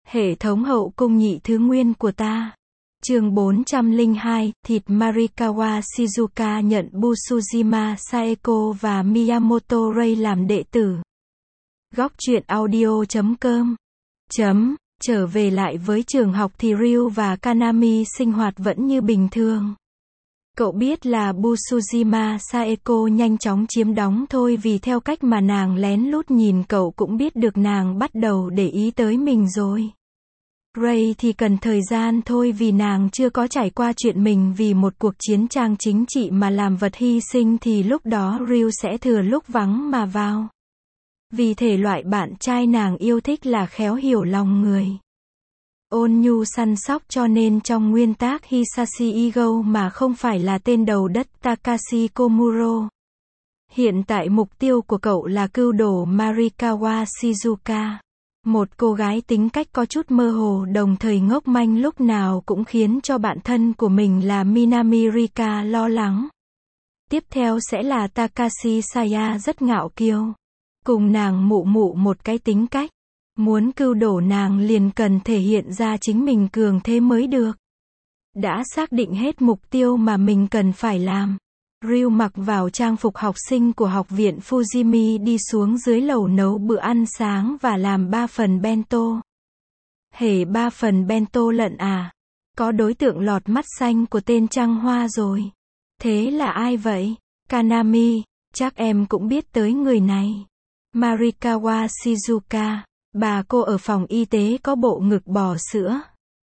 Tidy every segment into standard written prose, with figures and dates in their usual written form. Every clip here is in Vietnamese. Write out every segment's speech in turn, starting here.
Hệ thống hậu cung nhị thứ nguyên của ta. Chương 402, thịt Marikawa Shizuka nhận Busujima Saeko và Miyamoto Rei làm đệ tử. Góc truyện audio.com. Trở về lại với trường học thì Ryu và Kanami sinh hoạt vẫn như bình thường. Cậu biết là Busujima Saeko nhanh chóng chiếm đóng thôi, vì theo cách mà nàng lén lút nhìn cậu cũng biết được nàng bắt đầu để ý tới mình rồi. Rei thì cần thời gian thôi, vì nàng chưa có trải qua chuyện mình vì một cuộc chiến tranh chính trị mà làm vật hy sinh, thì lúc đó Ryu sẽ thừa lúc vắng mà vào. Vì thể loại bạn trai nàng yêu thích là khéo hiểu lòng người, ôn nhu săn sóc, cho nên trong nguyên tác Hisashi Igo mà không phải là tên đầu đất Takashi Komuro. Hiện tại mục tiêu của cậu là cưu đổ Marikawa Shizuka, một cô gái tính cách có chút mơ hồ đồng thời ngốc manh, lúc nào cũng khiến cho bạn thân của mình là Minami Rika lo lắng. Tiếp theo sẽ là Takashi Saya, rất ngạo kiêu, cùng nàng mụ một cái tính cách. Muốn cưu đổ nàng liền cần thể hiện ra chính mình cường thế mới được. Đã xác định hết mục tiêu mà mình cần phải làm, Ryu mặc vào trang phục học sinh của học viện Fujimi đi xuống dưới lầu nấu bữa ăn sáng và làm 3 phần bento. Hề 3 phần bento lận à? Có đối tượng lọt mắt xanh của tên trăng hoa rồi. Thế là ai vậy? Kanami, chắc em cũng biết tới người này. Marikawa Shizuka, bà cô ở phòng y tế có bộ ngực bò sữa.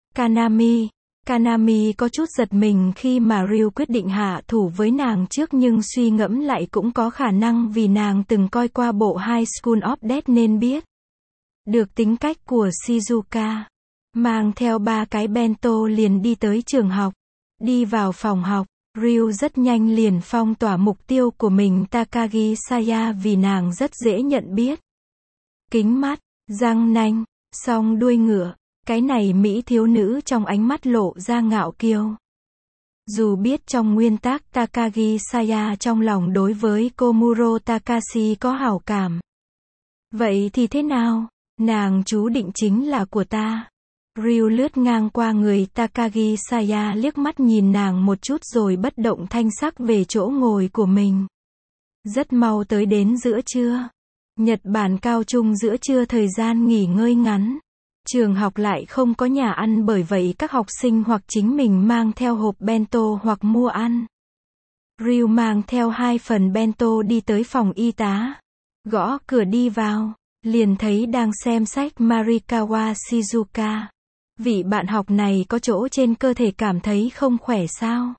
Kanami có chút giật mình khi mà Ryu quyết định hạ thủ với nàng trước, nhưng suy ngẫm lại cũng có khả năng vì nàng từng coi qua bộ High School of Death nên biết được tính cách của Shizuka. Mang theo 3 cái bento liền đi tới trường học. Đi vào phòng học, Ryu rất nhanh liền phong tỏa mục tiêu của mình, Takagi Saya, vì nàng rất dễ nhận biết. Kính mắt, răng nanh, song đuôi ngựa. Cái này mỹ thiếu nữ trong ánh mắt lộ ra ngạo kiêu. Dù biết trong nguyên tác Takagi Saya trong lòng đối với Komuro Takashi có hảo cảm. Vậy thì thế nào? Nàng chú định chính là của ta. Ryu lướt ngang qua người Takagi Saya, liếc mắt nhìn nàng một chút rồi bất động thanh sắc về chỗ ngồi của mình. Rất mau tới đến giữa trưa. Nhật Bản cao trung giữa trưa thời gian nghỉ ngơi ngắn. Trường học lại không có nhà ăn, bởi vậy các học sinh hoặc chính mình mang theo hộp bento hoặc mua ăn. Ryu mang theo 2 phần bento đi tới phòng y tá. Gõ cửa đi vào, liền thấy đang xem sách Marikawa Shizuka. Vị bạn học này có chỗ trên cơ thể cảm thấy không khỏe sao?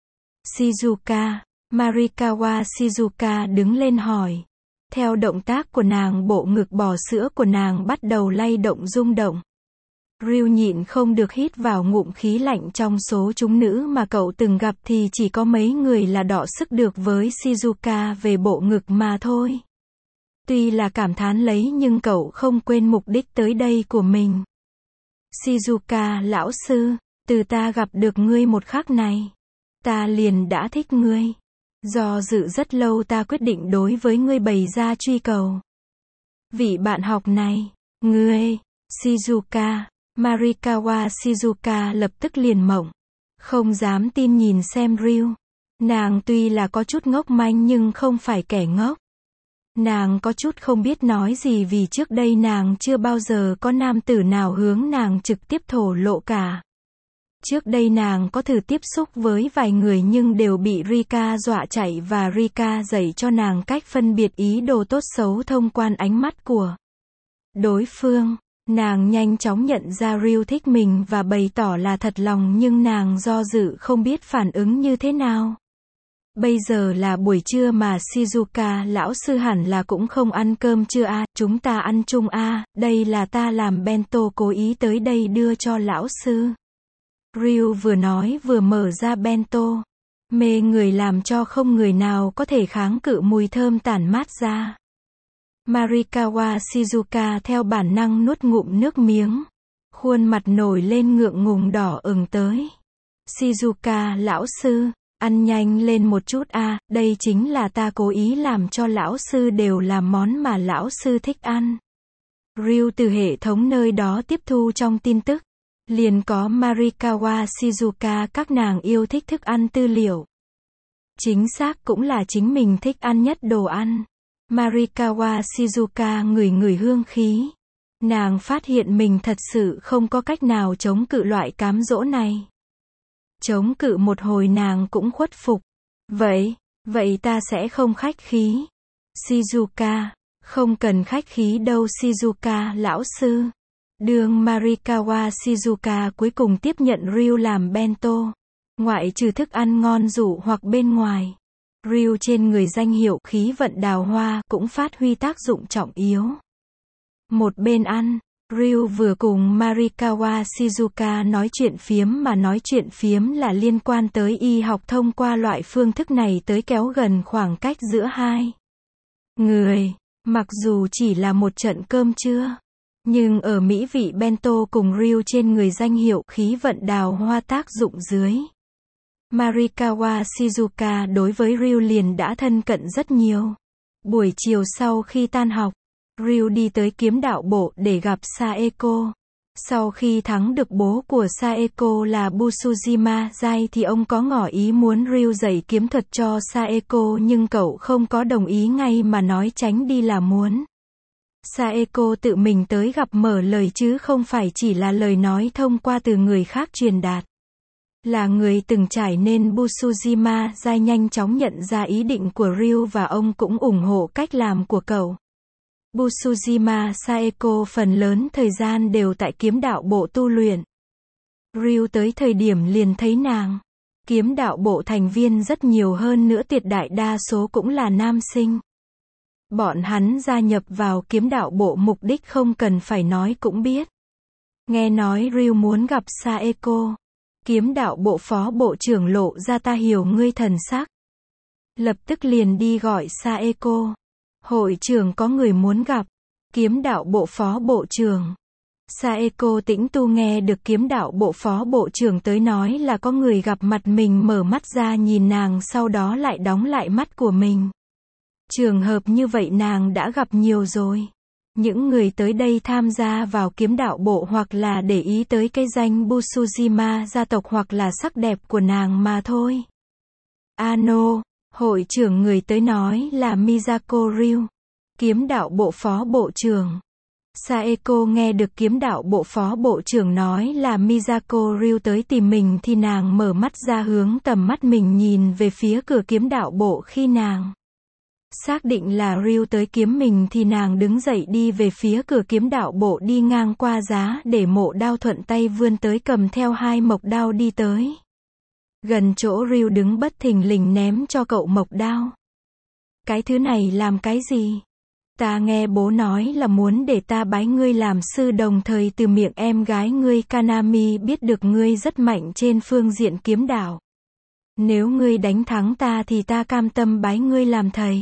Shizuka, Marikawa Shizuka đứng lên hỏi. Theo động tác của nàng, bộ ngực bò sữa của nàng bắt đầu lay động rung động. Ryu nhịn không được hít vào ngụm khí lạnh, trong số chúng nữ mà cậu từng gặp thì chỉ có mấy người là đọ sức được với Shizuka về bộ ngực mà thôi. Tuy là cảm thán lấy nhưng cậu không quên mục đích tới đây của mình. Shizuka lão sư, từ ta gặp được ngươi một khắc này, ta liền đã thích ngươi. Do dự rất lâu ta quyết định đối với ngươi bày ra truy cầu. Vị bạn học này, ngươi, Shizuka, Marikawa Shizuka lập tức liền mộng. Không dám tin nhìn xem Ryu. Nàng tuy là có chút ngốc manh nhưng không phải kẻ ngốc. Nàng có chút không biết nói gì, vì trước đây nàng chưa bao giờ có nam tử nào hướng nàng trực tiếp thổ lộ cả. Trước đây nàng có thử tiếp xúc với vài người nhưng đều bị Rika dọa chạy, và Rika dạy cho nàng cách phân biệt ý đồ tốt xấu thông qua ánh mắt của đối phương. Nàng nhanh chóng nhận ra Ryu thích mình và bày tỏ là thật lòng, nhưng nàng do dự không biết phản ứng như thế nào. Bây giờ là buổi trưa mà Shizuka lão sư hẳn là cũng không ăn cơm trưa à, chúng ta ăn chung à, đây là ta làm bento cố ý tới đây đưa cho lão sư. Ryu vừa nói vừa mở ra bento. Mê người làm cho không người nào có thể kháng cự mùi thơm tản mát ra. Marikawa Shizuka theo bản năng nuốt ngụm nước miếng. Khuôn mặt nổi lên ngượng ngùng đỏ ửng tới. Shizuka lão sư, ăn nhanh lên một chút à, đây chính là ta cố ý làm cho lão sư, đều là món mà lão sư thích ăn. Ryu từ hệ thống nơi đó tiếp thu trong tin tức. Liền có Marikawa Shizuka các nàng yêu thích thức ăn tư liệu. Chính xác cũng là chính mình thích ăn nhất đồ ăn. Marikawa Shizuka ngửi ngửi hương khí. Nàng phát hiện mình thật sự không có cách nào chống cự loại cám dỗ này. Chống cự một hồi nàng cũng khuất phục. Vậy ta sẽ không khách khí. Shizuka, không cần khách khí đâu Shizuka lão sư. Đường Marikawa Shizuka cuối cùng tiếp nhận Ryu làm bento. Ngoại trừ thức ăn ngon dụ hoặc bên ngoài. Ryu trên người danh hiệu khí vận đào hoa cũng phát huy tác dụng trọng yếu. Một bên ăn, Ryu vừa cùng Marikawa Shizuka nói chuyện phiếm mà nói chuyện phiếm là liên quan tới y học thông qua loại phương thức này tới kéo gần khoảng cách giữa hai người. Mặc dù chỉ là một trận cơm trưa, nhưng ở mỹ vị bento cùng Ryu trên người danh hiệu khí vận đào hoa tác dụng dưới. Marikawa Shizuka đối với Ryu liền đã thân cận rất nhiều. Buổi chiều sau khi tan học, Ryu đi tới kiếm đạo bộ để gặp Saeko. Sau khi thắng được bố của Saeko là Busujima Jai thì ông có ngỏ ý muốn Ryu dạy kiếm thuật cho Saeko nhưng cậu không có đồng ý ngay mà nói tránh đi là muốn. Saeko tự mình tới gặp mở lời chứ không phải chỉ là lời nói thông qua từ người khác truyền đạt. Là người từng trải nên Busujima Jai nhanh chóng nhận ra ý định của Ryu và ông cũng ủng hộ cách làm của cậu. Busujima Saeko phần lớn thời gian đều tại kiếm đạo bộ tu luyện. Ryu tới thời điểm liền thấy nàng. Kiếm đạo bộ thành viên rất nhiều hơn nữa tuyệt đại đa số cũng là nam sinh. Bọn hắn gia nhập vào kiếm đạo bộ mục đích không cần phải nói cũng biết. Nghe nói Ryu muốn gặp Saeko. Kiếm đạo bộ phó bộ trưởng lộ ra ta hiểu ngươi thần sắc. Lập tức liền đi gọi Saeko. Hội trưởng có người muốn gặp. Kiếm đạo bộ phó bộ trưởng. Saeko tĩnh tu nghe được kiếm đạo bộ phó bộ trưởng tới nói là có người gặp mặt mình mở mắt ra nhìn nàng sau đó lại đóng lại mắt của mình. Trường hợp như vậy nàng đã gặp nhiều rồi. Những người tới đây tham gia vào kiếm đạo bộ hoặc là để ý tới cái danh Busujima gia tộc hoặc là sắc đẹp của nàng mà thôi. Ano, hội trưởng người tới nói là Miyako Ryu. Kiếm đạo bộ phó bộ trưởng. Saeko nghe được kiếm đạo bộ phó bộ trưởng nói là Miyako Ryu tới tìm mình thì nàng mở mắt ra hướng tầm mắt mình nhìn về phía cửa kiếm đạo bộ khi nàng xác định là Ryu tới kiếm mình thì nàng đứng dậy đi về phía cửa kiếm đạo bộ đi ngang qua giá để mộ đao thuận tay vươn tới cầm theo hai mộc đao đi tới. Gần chỗ Ryu đứng bất thình lình ném cho cậu mộc đao. Cái thứ này làm cái gì? Ta nghe bố nói là muốn để ta bái ngươi làm sư đồng thời từ miệng em gái ngươi Kanami biết được ngươi rất mạnh trên phương diện kiếm đạo. Nếu ngươi đánh thắng ta thì ta cam tâm bái ngươi làm thầy.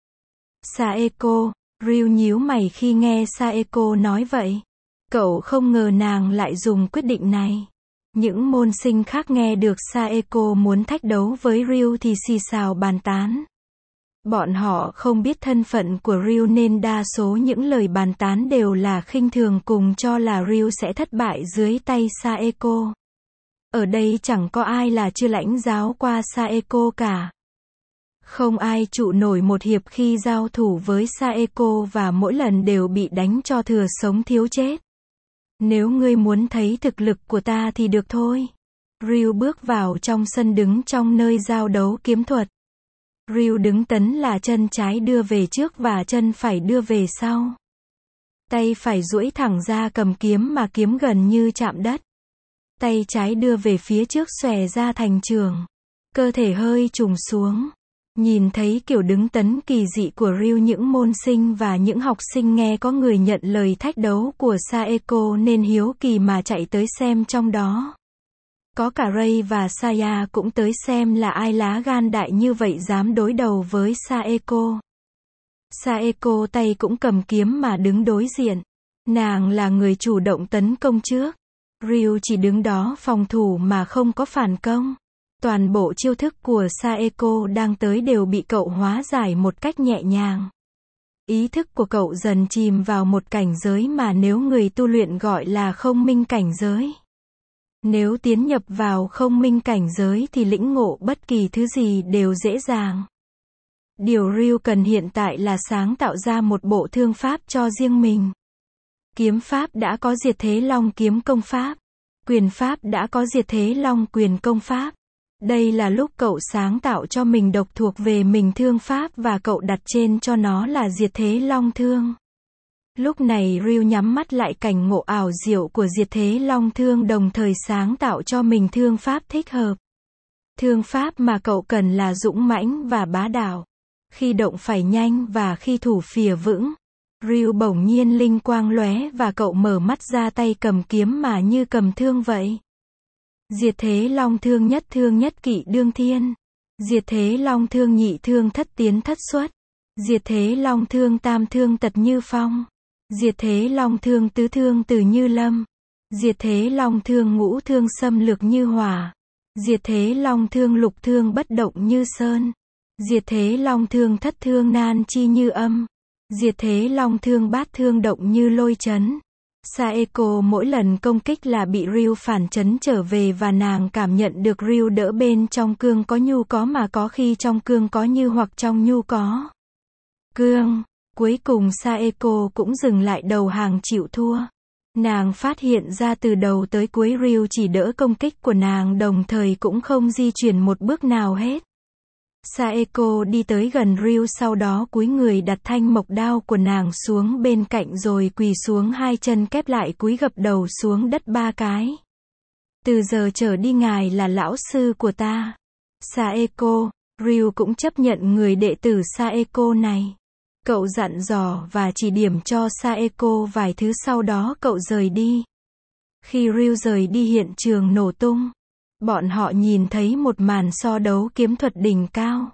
Saeko, Ryu nhíu mày khi nghe Saeko nói vậy. Cậu không ngờ nàng lại dùng quyết định này. Những môn sinh khác nghe được Saeko muốn thách đấu với Ryu thì xì xào bàn tán. Bọn họ không biết thân phận của Ryu nên đa số những lời bàn tán đều là khinh thường cùng cho là Ryu sẽ thất bại dưới tay Saeko. Ở đây chẳng có ai là chưa lãnh giáo qua Saeko cả. Không ai trụ nổi một hiệp khi giao thủ với Saeko và mỗi lần đều bị đánh cho thừa sống thiếu chết. Nếu ngươi muốn thấy thực lực của ta thì được thôi. Ryu bước vào trong sân đứng trong nơi giao đấu kiếm thuật. Ryu đứng tấn là chân trái đưa về trước và chân phải đưa về sau. Tay phải duỗi thẳng ra cầm kiếm mà kiếm gần như chạm đất. Tay trái đưa về phía trước xòe ra thành trường. Cơ thể hơi trùng xuống. Nhìn thấy kiểu đứng tấn kỳ dị của Ryu những môn sinh và những học sinh nghe có người nhận lời thách đấu của Saeko nên hiếu kỳ mà chạy tới xem trong đó. Có cả Rei và Saya cũng tới xem là ai lá gan đại như vậy dám đối đầu với Saeko. Saeko tay cũng cầm kiếm mà đứng đối diện. Nàng là người chủ động tấn công trước. Ryu chỉ đứng đó phòng thủ mà không có phản công. Toàn bộ chiêu thức của Saeko đang tới đều bị cậu hóa giải một cách nhẹ nhàng. Ý thức của cậu dần chìm vào một cảnh giới mà nếu người tu luyện gọi là không minh cảnh giới. Nếu tiến nhập vào không minh cảnh giới thì lĩnh ngộ bất kỳ thứ gì đều dễ dàng. Điều Ryu cần hiện tại là sáng tạo ra một bộ thương pháp cho riêng mình. Kiếm pháp đã có Diệt Thế Long kiếm công pháp. Quyền pháp đã có Diệt Thế Long quyền công pháp. Đây là lúc cậu sáng tạo cho mình độc thuộc về mình thương pháp và cậu đặt trên cho nó là Diệt Thế Long thương. Lúc này Ryu nhắm mắt lại cảnh ngộ ảo diệu của Diệt Thế Long thương đồng thời sáng tạo cho mình thương pháp thích hợp. Thương pháp mà cậu cần là dũng mãnh và bá đạo. Khi động phải nhanh và khi thủ phìa vững. Ryu bỗng nhiên linh quang lóe và cậu mở mắt ra tay cầm kiếm mà như cầm thương vậy. Diệt Thế Long thương nhất kỵ đương thiên. Diệt Thế Long thương nhị thương thất tiến thất xuất. Diệt Thế Long thương tam thương tật như phong. Diệt Thế Long thương tứ thương từ như lâm. Diệt Thế Long thương ngũ thương xâm lược như hỏa. Diệt Thế Long thương lục thương bất động như sơn. Diệt Thế Long thương thất thương nan chi như âm. Diệt Thế Long thương bát thương động như lôi chấn. Saeko mỗi lần công kích là bị Ryu phản chấn trở về và nàng cảm nhận được Ryu đỡ bên trong cương có nhu có mà có khi trong cương có như hoặc trong nhu có cương. Cuối cùng Saeko cũng dừng lại đầu hàng chịu thua. Nàng phát hiện ra từ đầu tới cuối Ryu chỉ đỡ công kích của nàng đồng thời cũng không di chuyển một bước nào hết. Saeko đi tới gần Ryu sau đó cúi người đặt thanh mộc đao của nàng xuống bên cạnh rồi quỳ xuống hai chân kép lại cúi gập đầu xuống đất ba cái. Từ giờ trở đi ngài là lão sư của ta. Saeko, Ryu cũng chấp nhận người đệ tử Saeko này. Cậu dặn dò và chỉ điểm cho Saeko vài thứ sau đó cậu rời đi. Khi Ryu rời đi hiện trường nổ tung. Bọn họ nhìn thấy một màn so đấu kiếm thuật đỉnh cao.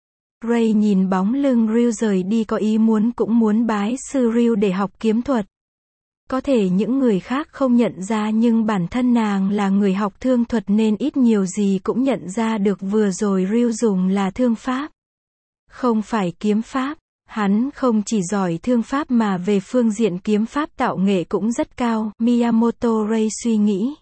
Ray nhìn bóng lưng Ryu rời đi có ý muốn cũng muốn bái sư Ryu để học kiếm thuật. Có thể những người khác không nhận ra nhưng bản thân nàng là người học thương thuật nên ít nhiều gì cũng nhận ra được vừa rồi Ryu dùng là thương pháp. Không phải kiếm pháp. Hắn không chỉ giỏi thương pháp mà về phương diện kiếm pháp tạo nghệ cũng rất cao, Miyamoto Ray suy nghĩ.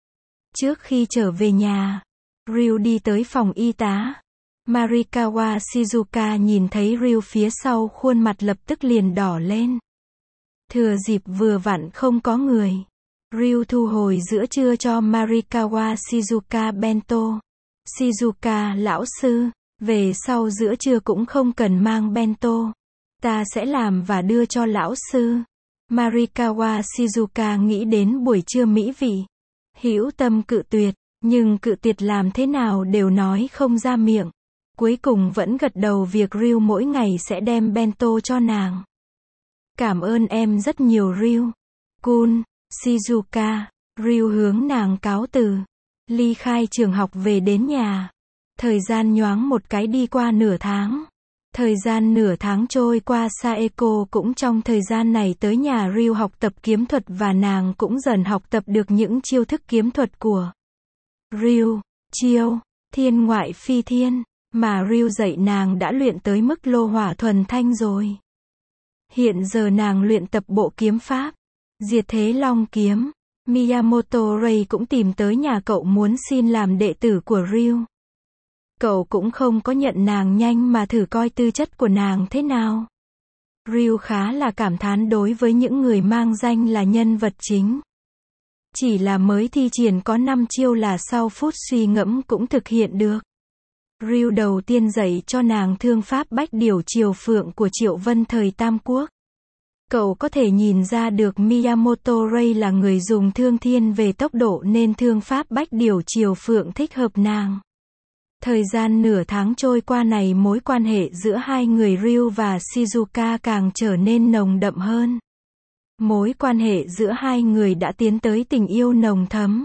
Trước khi trở về nhà, Ryu đi tới phòng y tá. Marikawa Shizuka nhìn thấy Ryu phía sau khuôn mặt lập tức liền đỏ lên. Thừa dịp vừa vặn không có người. Ryu thu hồi giữa trưa cho Marikawa Shizuka bento. Shizuka lão sư, về sau giữa trưa cũng không cần mang bento. Ta sẽ làm và đưa cho lão sư. Marikawa Shizuka nghĩ đến buổi trưa mỹ vị. Hữu tâm cự tuyệt, nhưng cự tuyệt làm thế nào đều nói không ra miệng. Cuối cùng vẫn gật đầu việc Ryu mỗi ngày sẽ đem bento cho nàng. Cảm ơn em rất nhiều Ryu. Kun, Shizuka, Ryu hướng nàng cáo từ. Ly khai trường học về đến nhà. Thời gian nhoáng một cái đi qua nửa tháng. Thời gian nửa tháng trôi qua Saeko cũng trong thời gian này tới nhà Ryu học tập kiếm thuật và nàng cũng dần học tập được những chiêu thức kiếm thuật của Ryu. Chiêu thiên ngoại phi thiên mà Ryu dạy nàng đã luyện tới mức lô hỏa thuần thanh rồi. Hiện giờ nàng luyện tập bộ kiếm pháp Diệt Thế Long kiếm. Miyamoto Ray cũng tìm tới nhà cậu muốn xin làm đệ tử của Ryu. Cậu cũng không có nhận nàng nhanh mà thử coi tư chất của nàng thế nào. Ryu khá là cảm thán đối với những người mang danh là nhân vật chính. Chỉ là mới thi triển có 5 chiêu là sau phút suy ngẫm cũng thực hiện được. Ryu đầu tiên dạy cho nàng thương pháp Bách Điểu Triều Phượng của Triệu Vân thời Tam Quốc. Cậu có thể nhìn ra được Miyamoto Ray là người dùng thương thiên về tốc độ nên thương pháp Bách Điểu Triều Phượng thích hợp nàng. Thời gian nửa tháng trôi qua này mối quan hệ giữa hai người Ryu và Shizuka càng trở nên nồng đậm hơn. Mối quan hệ giữa hai người đã tiến tới tình yêu nồng thấm.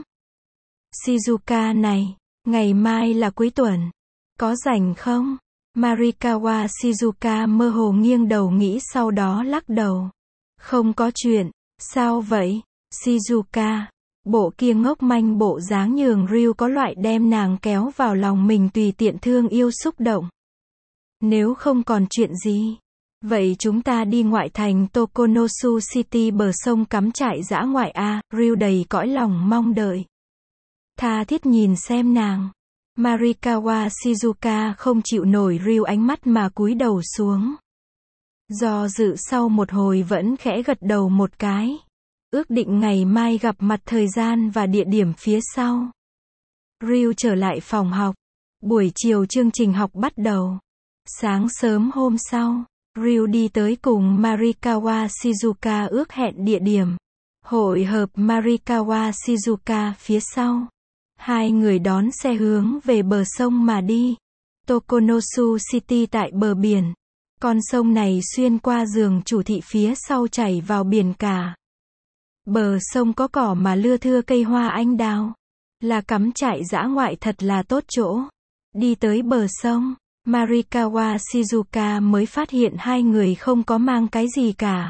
Shizuka này, ngày mai là cuối tuần. Có rảnh không? Marikawa Shizuka mơ hồ nghiêng đầu nghĩ sau đó lắc đầu. Không có chuyện. Sao vậy? Shizuka. Bộ kia ngốc manh bộ dáng nhường Ryu có loại đem nàng kéo vào lòng mình tùy tiện thương yêu xúc động. Nếu không còn chuyện gì, Vậy chúng ta đi ngoại thành Tokonosu City bờ sông cắm trại dã ngoại a, Ryu đầy cõi lòng mong đợi. Tha thiết nhìn xem nàng. Marikawa Shizuka không chịu nổi Ryu ánh mắt mà cúi đầu xuống. Do dự sau một hồi vẫn khẽ gật đầu một cái. Ước định ngày mai gặp mặt thời gian và địa điểm phía sau. Ryu trở lại phòng học. Buổi chiều chương trình học bắt đầu. Sáng sớm hôm sau, Ryu đi tới cùng Marikawa Shizuka ước hẹn địa điểm. Hội hợp Marikawa Shizuka phía sau. Hai người đón xe hướng về bờ sông mà đi. Tokonosu City tại bờ biển. Con sông này xuyên qua giường chủ thị phía sau chảy vào biển cả. Bờ sông có cỏ mà lưa thưa cây hoa anh đào. Là cắm trại dã ngoại thật là tốt chỗ. Đi tới bờ sông, Marikawa Shizuka mới phát hiện hai người không có mang cái gì cả.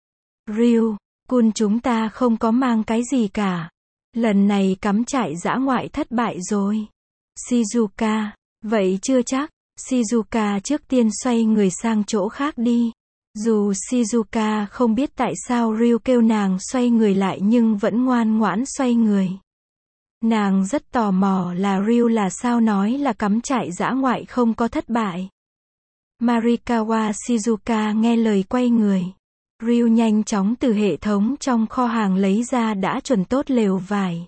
Ryu-kun chúng ta không có mang cái gì cả. Lần này cắm trại dã ngoại thất bại rồi. Shizuka, vậy chưa chắc. Shizuka trước tiên xoay người sang chỗ khác đi. Dù Shizuka không biết tại sao Ryu kêu nàng xoay người lại nhưng vẫn ngoan ngoãn xoay người. Nàng rất tò mò là Ryu là sao nói là cắm trại dã ngoại không có thất bại. Marikawa Shizuka nghe lời quay người. Ryu nhanh chóng từ hệ thống trong kho hàng lấy ra đã chuẩn tốt lều vải.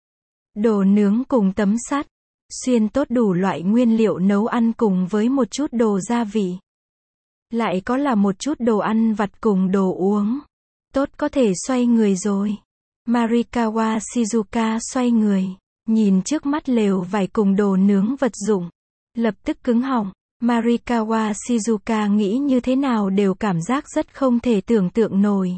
Đồ nướng cùng tấm sắt. Xuyên tốt đủ loại nguyên liệu nấu ăn cùng với một chút đồ gia vị. Lại có là một chút đồ ăn vặt cùng đồ uống. Tốt có thể xoay người rồi. Marikawa Shizuka xoay người. Nhìn trước mắt lều vải cùng đồ nướng vật dụng. Lập tức cứng họng. Marikawa Shizuka nghĩ như thế nào đều cảm giác rất không thể tưởng tượng nổi.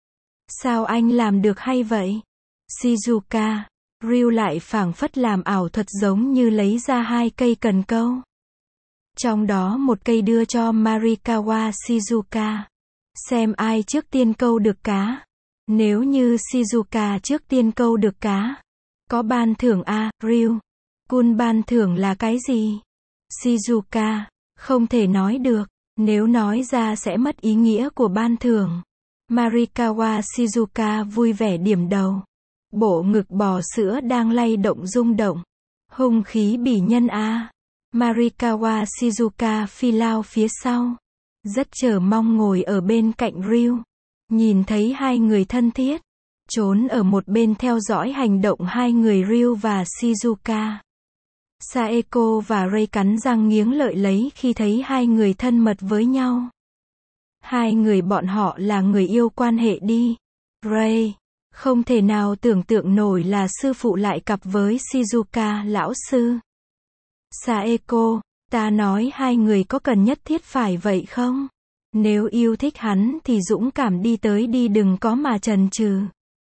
Sao anh làm được hay vậy? Shizuka. Ryu lại phảng phất làm ảo thuật giống như lấy ra hai cây cần câu. Trong đó một cây đưa cho Marikawa Shizuka. Xem ai trước tiên câu được cá. Nếu như Shizuka trước tiên câu được cá. Có ban thưởng a, Ryu-kun ban thưởng là cái gì? Shizuka, không thể nói được. Nếu nói ra sẽ mất ý nghĩa của ban thưởng. Marikawa Shizuka vui vẻ điểm đầu. Bộ ngực bò sữa đang lay động rung động. Hung khí bỉ nhân a. Marikawa Shizuka phi lao phía sau. Rất chờ mong ngồi ở bên cạnh Ryu. Nhìn thấy hai người thân thiết. Trốn ở một bên theo dõi hành động hai người Ryu và Shizuka. Saeko và Rei cắn răng nghiến lợi lấy khi thấy hai người thân mật với nhau. Hai người bọn họ là người yêu quan hệ đi. Rei. Không thể nào tưởng tượng nổi là sư phụ lại cặp với Shizuka lão sư. Saeko, ta nói hai người có cần nhất thiết phải vậy không? Nếu yêu thích hắn thì dũng cảm đi tới đi đừng có mà chần chừ.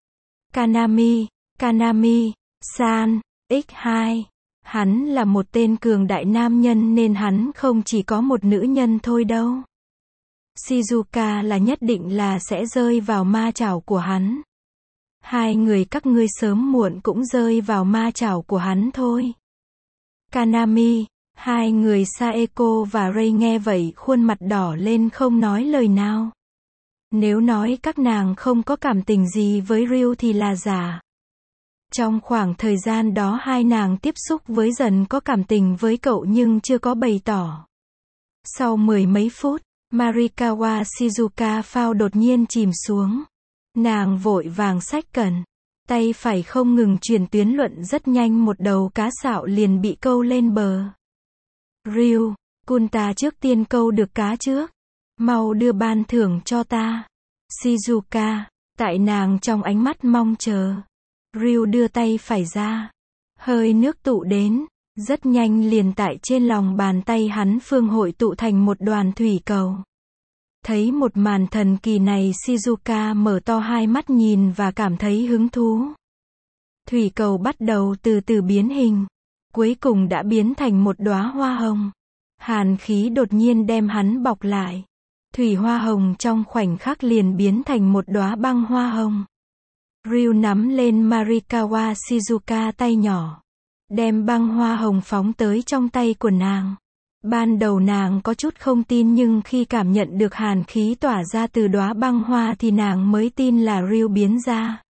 Kanami-san, x2. Hắn là một tên cường đại nam nhân nên hắn không chỉ có một nữ nhân thôi đâu. Shizuka là nhất định là sẽ rơi vào ma chảo của hắn. Hai người các ngươi sớm muộn cũng rơi vào ma chảo của hắn thôi. Kanami, hai người Saeko và Rei nghe vậy khuôn mặt đỏ lên không nói lời nào. Nếu nói các nàng không có cảm tình gì với Ryu thì là giả. Trong khoảng thời gian đó hai nàng tiếp xúc với dần có cảm tình với cậu nhưng chưa có bày tỏ. Sau mười mấy phút, Marikawa Shizuka phao đột nhiên chìm xuống. Nàng vội vàng xách cần. Tay phải không ngừng truyền tuyến luận rất nhanh một đầu cá sạo liền bị câu lên bờ. Ryu-kun ta trước tiên câu được cá trước. Mau đưa ban thưởng cho ta. Shizuka, tại nàng trong ánh mắt mong chờ. Ryu đưa tay phải ra. Hơi nước tụ đến. Rất nhanh liền tại trên lòng bàn tay hắn phương hội tụ thành một đoàn thủy cầu. Thấy một màn thần kỳ này Shizuka mở to hai mắt nhìn và cảm thấy hứng thú. Thủy cầu bắt đầu từ từ biến hình. Cuối cùng đã biến thành một đóa hoa hồng. Hàn khí đột nhiên đem hắn bọc lại. Thủy hoa hồng trong khoảnh khắc liền biến thành một đóa băng hoa hồng. Ryu nắm lên Marikawa Shizuka tay nhỏ. Đem băng hoa hồng phóng tới trong tay của nàng. Ban đầu nàng có chút không tin nhưng khi cảm nhận được hàn khí tỏa ra từ đóa băng hoa thì nàng mới tin là Ryu biến ra.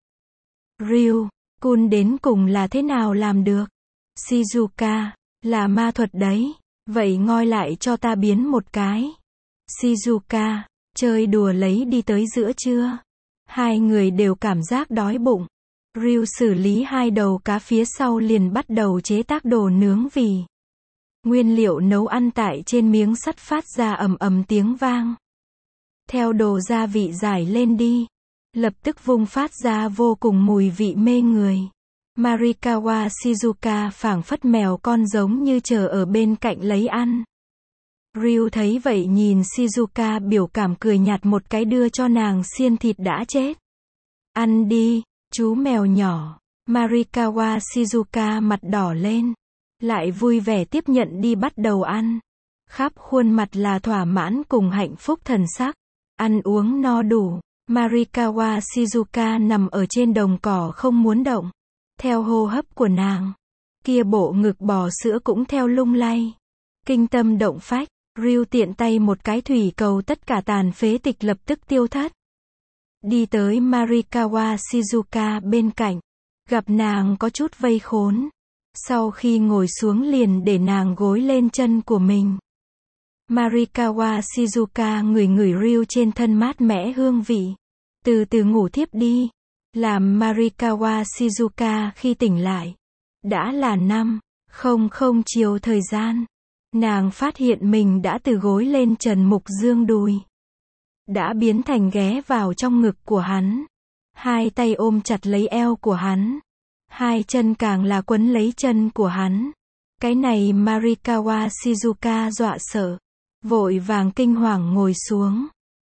Ryu-kun đến cùng là thế nào làm được? Shizuka, là ma thuật đấy. Vậy ngoi lại cho ta biến một cái. Shizuka, chơi đùa lấy đi tới giữa trưa. Hai người đều cảm giác đói bụng. Ryu xử lý hai đầu cá phía sau liền bắt đầu chế tác đồ nướng vì nguyên liệu nấu ăn tại trên miếng sắt phát ra ầm ầm tiếng vang. Theo đồ gia vị rải lên đi, lập tức vung phát ra vô cùng mùi vị mê người. Marikawa Shizuka phảng phất mèo con giống như chờ ở bên cạnh lấy ăn. Ryu thấy vậy nhìn Shizuka biểu cảm cười nhạt một cái đưa cho nàng xiên thịt đã chết. Ăn đi, chú mèo nhỏ. Marikawa Shizuka mặt đỏ lên. Lại vui vẻ tiếp nhận đi bắt đầu ăn. Khắp khuôn mặt là thỏa mãn cùng hạnh phúc thần sắc. Ăn uống no đủ. Marikawa Shizuka nằm ở trên đồng cỏ không muốn động. Theo hô hấp của nàng, kia bộ ngực bò sữa cũng theo lung lay. Kinh tâm động phách, Ryu tiện tay một cái thủy cầu tất cả tàn phế tịch lập tức tiêu thất. Đi tới Marikawa Shizuka bên cạnh, gặp nàng có chút vây khốn. Sau khi ngồi xuống liền để nàng gối lên chân của mình. Marikawa Shizuka ngửi ngửi Ryu trên thân mát mẻ hương vị. Từ từ ngủ thiếp đi. Làm Marikawa Shizuka khi tỉnh lại. Đã là 5:00 chiều thời gian. Nàng phát hiện mình đã từ gối lên Trần Mục Dương đùi. Đã biến thành ghé vào trong ngực của hắn. Hai tay ôm chặt lấy eo của hắn. Hai chân càng là quấn lấy chân của hắn. Cái này Marikawa Shizuka dọa sợ. Vội vàng kinh hoàng ngồi xuống.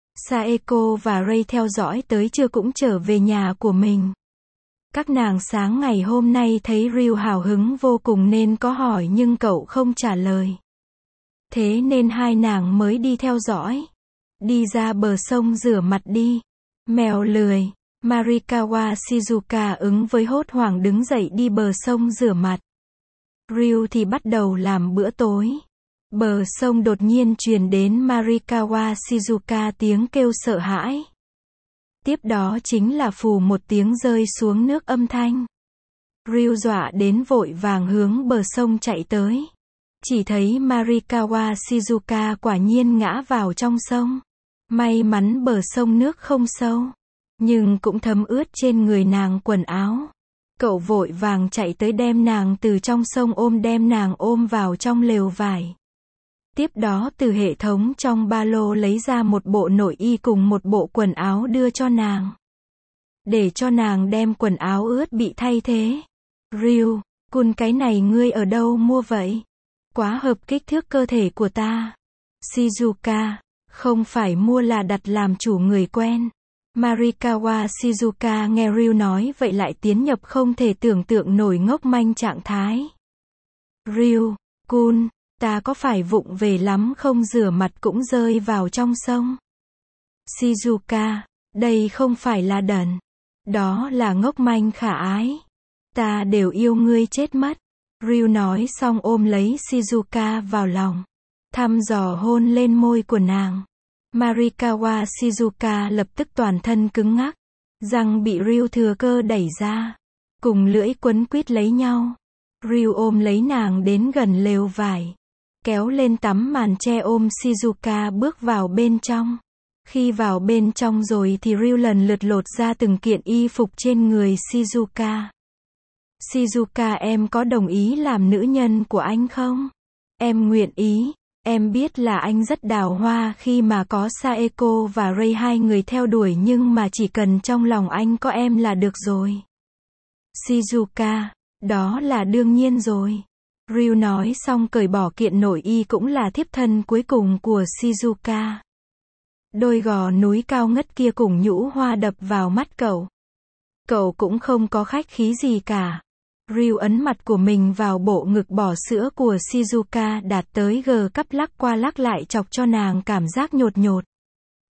Saeko và Rei theo dõi tới trưa cũng trở về nhà của mình. Các nàng sáng ngày hôm nay thấy Ryu hào hứng vô cùng nên có hỏi nhưng cậu không trả lời. Thế nên hai nàng mới đi theo dõi. Đi ra bờ sông rửa mặt đi. Mèo lười. Marikawa Shizuka ứng với hốt hoảng đứng dậy đi bờ sông rửa mặt. Ryu thì bắt đầu làm bữa tối. Bờ sông đột nhiên truyền đến Marikawa Shizuka tiếng kêu sợ hãi. Tiếp đó chính là phù một tiếng rơi xuống nước âm thanh. Ryu dọa đến vội vàng hướng bờ sông chạy tới. Chỉ thấy Marikawa Shizuka quả nhiên ngã vào trong sông. May mắn bờ sông nước không sâu, nhưng cũng thấm ướt trên người nàng quần áo. Cậu vội vàng chạy tới đem nàng từ trong sông đem nàng ôm vào trong lều vải. Tiếp đó từ hệ thống trong ba lô lấy ra một bộ nội y cùng một bộ quần áo đưa cho nàng. Để cho nàng đem quần áo ướt bị thay thế. Ryu-kun, cái này ngươi ở đâu mua vậy? Quá hợp kích thước cơ thể của ta. Shizuka, không phải mua là đặt làm chủ người quen. Marikawa Shizuka nghe Ryu nói vậy lại tiến nhập không thể tưởng tượng nổi ngốc manh trạng thái. Ryu-kun, ta có phải vụng về lắm không, rửa mặt cũng rơi vào trong sông? Shizuka, đây không phải là đần. Đó là ngốc manh khả ái. Ta đều yêu ngươi chết mất. Ryu nói xong ôm lấy Shizuka vào lòng. Thăm dò hôn lên môi của nàng. Marikawa Shizuka lập tức toàn thân cứng ngắc. Răng bị Ryu thừa cơ đẩy ra. Cùng lưỡi quấn quýt lấy nhau. Ryu ôm lấy nàng đến gần lều vải. Kéo lên tấm màn che ôm Shizuka bước vào bên trong. Khi vào bên trong rồi thì Ryu lần lượt lột ra từng kiện y phục trên người Shizuka. Shizuka, em có đồng ý làm nữ nhân của anh không? Em nguyện ý. Em biết là anh rất đào hoa khi mà có Saeko và Rei hai người theo đuổi nhưng mà chỉ cần trong lòng anh có em là được rồi. Shizuka, đó là đương nhiên rồi. Ryu nói xong cởi bỏ kiện nội y cũng là thiếp thân cuối cùng của Shizuka. Đôi gò núi cao ngất kia cùng nhũ hoa đập vào mắt cậu. Cậu cũng không có khách khí gì cả. Ryu ấn mặt của mình vào bộ ngực bò sữa của Shizuka đạt tới G cấp, lắc qua lắc lại chọc cho nàng cảm giác nhột nhột.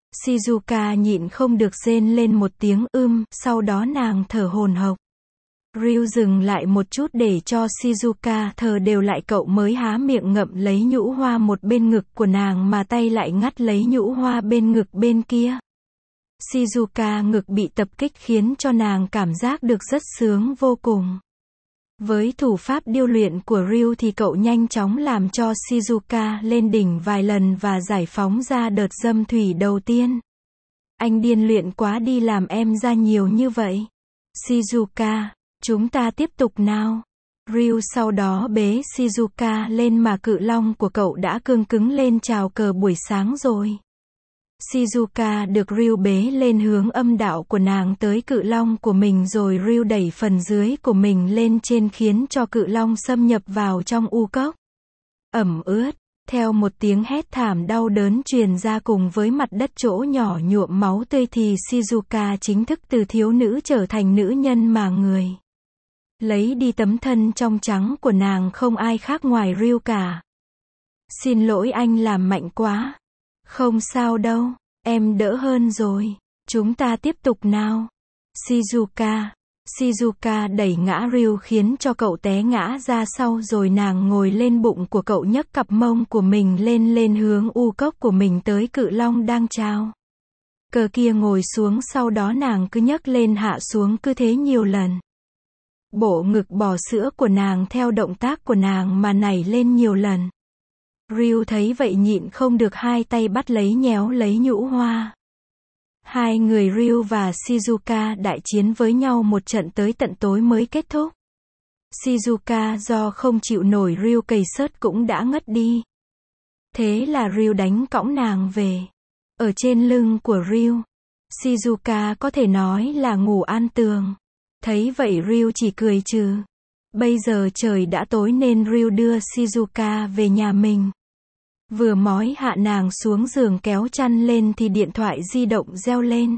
Shizuka nhịn không được rên lên một tiếng sau đó nàng thở hổn hộc. Ryu dừng lại một chút để cho Shizuka thở đều lại, cậu mới há miệng ngậm lấy nhũ hoa một bên ngực của nàng mà tay lại ngắt lấy nhũ hoa bên ngực bên kia. Shizuka ngực bị tập kích khiến cho nàng cảm giác được rất sướng vô cùng. Với thủ pháp điêu luyện của Ryu thì cậu nhanh chóng làm cho Shizuka lên đỉnh vài lần và giải phóng ra đợt dâm thủy đầu tiên. Anh điên luyện quá đi, làm em ra nhiều như vậy. Shizuka, chúng ta tiếp tục nào. Ryu sau đó bế Shizuka lên mà cự long của cậu đã cương cứng lên chào cờ buổi sáng rồi. Shizuka được Ryu bế lên hướng âm đạo của nàng tới cự long của mình rồi Ryu đẩy phần dưới của mình lên trên khiến cho cự long xâm nhập vào trong u cốc. Ẩm ướt, theo một tiếng hét thảm đau đớn truyền ra cùng với mặt đất chỗ nhỏ nhuộm máu tươi thì Shizuka chính thức từ thiếu nữ trở thành nữ nhân mà người. Lấy đi tấm thân trong trắng của nàng không ai khác ngoài Ryu cả. Xin lỗi anh làm mạnh quá. Không sao đâu, em đỡ hơn rồi. Chúng ta tiếp tục nào. Shizuka đẩy ngã Ryu khiến cho cậu té ngã ra sau rồi nàng ngồi lên bụng của cậu nhấc cặp mông của mình lên hướng u cốc của mình tới cự long đang trao cờ kia ngồi xuống, sau đó nàng cứ nhấc lên hạ xuống cứ thế nhiều lần. Bộ ngực bò sữa của nàng theo động tác của nàng mà nảy lên nhiều lần. Ryu thấy vậy nhịn không được hai tay bắt lấy nhéo lấy nhũ hoa. Hai người Ryu và Shizuka đại chiến với nhau một trận tới tận tối mới kết thúc. Shizuka do không chịu nổi Ryu cầy sớt cũng đã ngất đi. Thế là Ryu đánh cõng nàng về. Ở trên lưng của Ryu, Shizuka có thể nói là ngủ an tường. Thấy vậy Ryu chỉ cười trừ. Bây giờ trời đã tối nên Ryu đưa Shizuka về nhà mình. Vừa mói hạ nàng xuống giường kéo chăn lên thì điện thoại di động reo lên.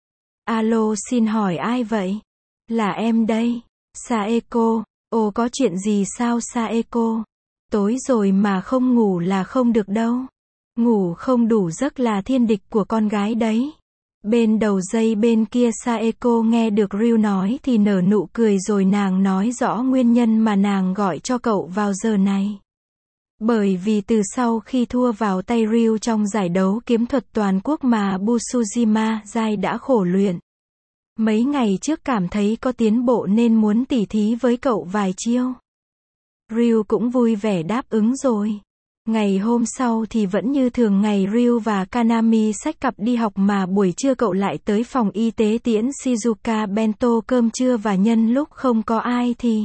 Alo, xin hỏi ai vậy? Là em đây. Saeko. Ồ, có chuyện gì sao Saeko? Tối rồi mà không ngủ là không được đâu. Ngủ không đủ giấc là thiên địch của con gái đấy. Bên đầu dây bên kia Saeko nghe được Ryu nói thì nở nụ cười rồi nàng nói rõ nguyên nhân mà nàng gọi cho cậu vào giờ này. Bởi vì từ sau khi thua vào tay Ryu trong giải đấu kiếm thuật toàn quốc mà Busujima Jai đã khổ luyện. Mấy ngày trước cảm thấy có tiến bộ nên muốn tỉ thí với cậu vài chiêu. Ryu cũng vui vẻ đáp ứng rồi. Ngày hôm sau thì vẫn như thường ngày Ryu và Kanami xách cặp đi học mà buổi trưa cậu lại tới phòng y tế tiễn Shizuka bento cơm trưa và nhân lúc không có ai thì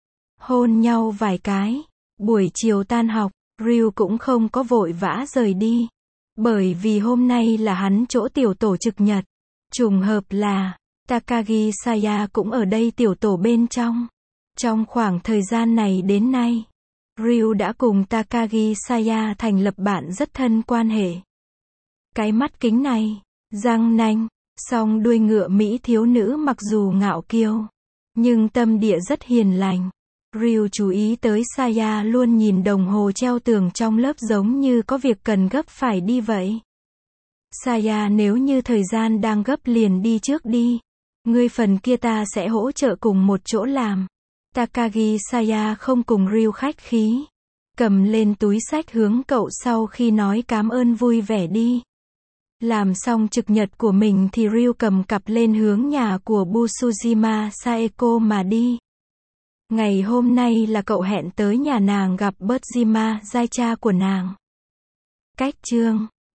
hôn nhau vài cái. Buổi chiều tan học, Ryu cũng không có vội vã rời đi. Bởi vì hôm nay là hắn chỗ tiểu tổ trực nhật. Trùng hợp là Takagi Saya cũng ở đây tiểu tổ bên trong. Trong khoảng thời gian này đến nay, Ryu đã cùng Takagi Saya thành lập bạn rất thân quan hệ. Cái mắt kính này, răng nanh, song đuôi ngựa Mỹ thiếu nữ mặc dù ngạo kiêu, nhưng tâm địa rất hiền lành. Ryu chú ý tới Saya luôn nhìn đồng hồ treo tường trong lớp giống như có việc cần gấp phải đi vậy. Saya, nếu như thời gian đang gấp liền đi trước đi. Ngươi phần kia ta sẽ hỗ trợ cùng một chỗ làm. Takagi Saya không cùng Ryu khách khí. Cầm lên túi xách hướng cậu sau khi nói cảm ơn vui vẻ đi. Làm xong trực nhật của mình thì Ryu cầm cặp lên hướng nhà của Busujima Saeko mà đi. Ngày hôm nay là cậu hẹn tới nhà nàng gặp Bujima Jai, cha của nàng. Cách chương